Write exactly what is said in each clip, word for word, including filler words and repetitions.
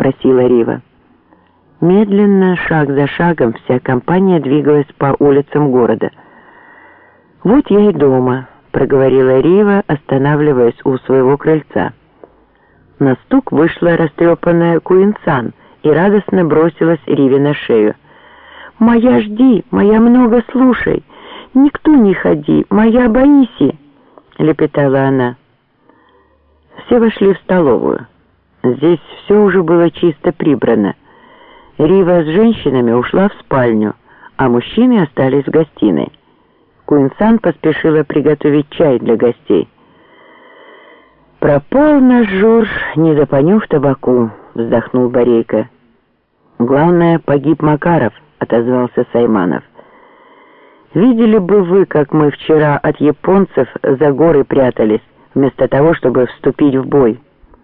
спросила Рива. Медленно, шаг за шагом, вся компания двигалась по улицам города. «Вот я и дома», — проговорила Рива, останавливаясь у своего крыльца. На стук вышла растрепанная Куинсан и радостно бросилась Риве на шею. «Моя, жди, моя, много слушай, никто не ходи, моя, боиси», — лепетала она. Все вошли в столовую. Здесь все уже было чисто прибрано. Рива с женщинами ушла в спальню, а мужчины остались в гостиной. Куинсан поспешила приготовить чай для гостей. «Пропал наш Жорж, не допонюв табаку», — вздохнул Борейко. «Главное, погиб Макаров», — отозвался Сайманов. «Видели бы вы, как мы вчера от японцев за горы прятались, вместо того, чтобы вступить в бой».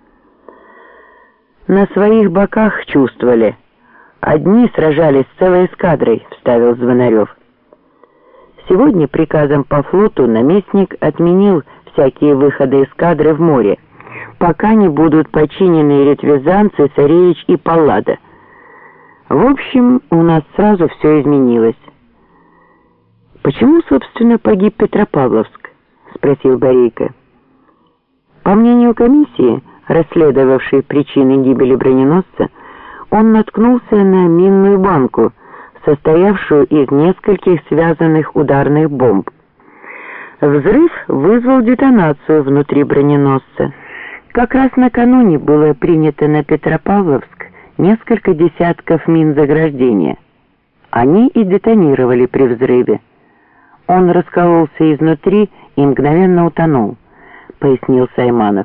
«На своих боках чувствовали. Одни сражались с целой эскадрой», — вставил Звонарев. Сегодня приказом по флоту наместник отменил всякие выходы эскадры в море, пока не будут починены ретвизанцы, царевич и паллада. В общем, у нас сразу все изменилось. «Почему, собственно, погиб Петропавловск?» — спросил Борейко. По мнению комиссии, расследовавшей причины гибели броненосца, он наткнулся на минную банку, состоявшую из нескольких связанных ударных бомб. Взрыв вызвал детонацию внутри броненосца. Как раз накануне было принято на Петропавловск несколько десятков мин заграждения. Они и детонировали при взрыве. Он раскололся изнутри и мгновенно утонул, пояснил Сайманов.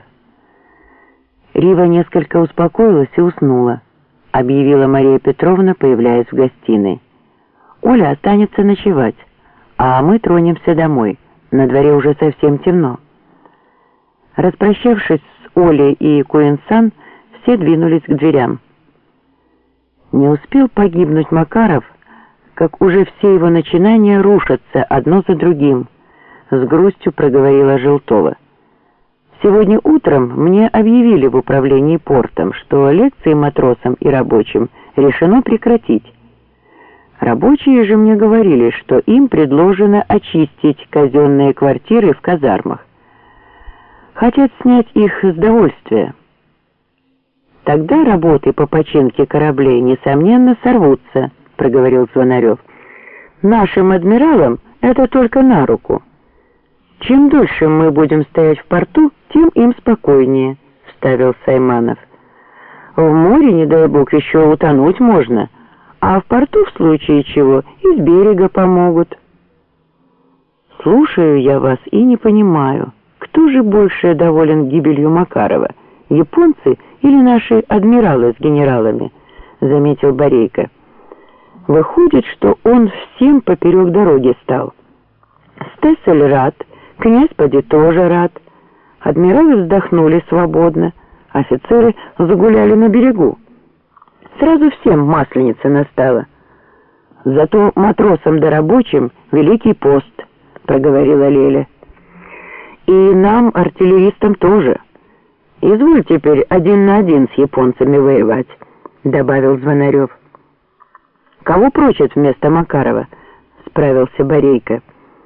Рива несколько успокоилась и уснула, объявила Мария Петровна, появляясь в гостиной. Оля останется ночевать, а мы тронемся домой. На дворе уже совсем темно. Распрощавшись с Олей и Куинсан, все двинулись к дверям. Не успел погибнуть Макаров, как уже все его начинания рушатся одно за другим, с грустью проговорила Желтова. Сегодня утром мне объявили в управлении портом, что лекции матросам и рабочим решено прекратить. Рабочие же мне говорили, что им предложено очистить казенные квартиры в казармах. Хотят снять их с довольствия. Тогда работы по починке кораблей, несомненно, сорвутся, проговорил Звонарев. Нашим адмиралам это только на руку. Чем дольше мы будем стоять в порту, тем им спокойнее, вставил Сайманов. В море, не дай бог, еще утонуть можно, а в порту, в случае чего, и с берега помогут. Слушаю я вас и не понимаю, кто же больше доволен гибелью Макарова, японцы или наши адмиралы с генералами, заметил Борейко. Выходит, что он всем поперек дороги стал. Стессель рад, князь поди тоже рад. Адмиралы вздохнули свободно, офицеры загуляли на берегу. Сразу всем масленица настала. Зато матросам да рабочим великий пост, проговорила Леля. И нам, артиллеристам, тоже. Изволь теперь один на один с японцами воевать, добавил Звонарев. Кого прочат вместо Макарова? Справился Борейко.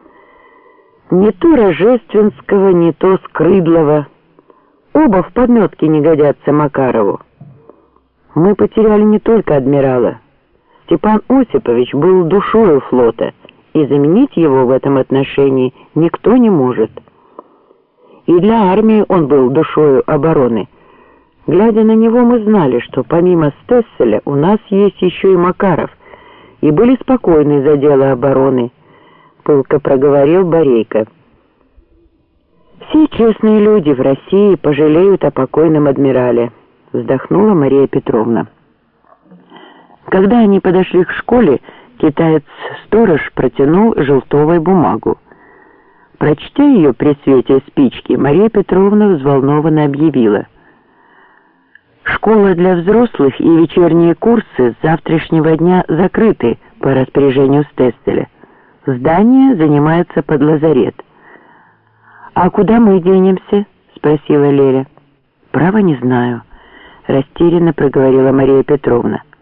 Не то Рожественского, не то Скрыдлова. Оба в подметке не годятся Макарову. Мы потеряли не только адмирала. Степан Осипович был душою флота, и заменить его в этом отношении никто не может. И для армии он был душою обороны. Глядя на него, мы знали, что помимо Стесселя у нас есть еще и Макаров, и были спокойны за дело обороны, пылко проговорил Борейко. Все честные люди в России пожалеют о покойном адмирале, вздохнула Мария Петровна. Когда они подошли к школе, китаец-сторож протянул Желтовой бумагу. Прочтя ее при свете спички, Мария Петровна взволнованно объявила: «Школа для взрослых и вечерние курсы с завтрашнего дня закрыты по распоряжению Стесселя. Здание занимается под лазарет». «А куда мы денемся?» — спросила Леля. «Право не знаю. растерянно проговорила Мария Петровна.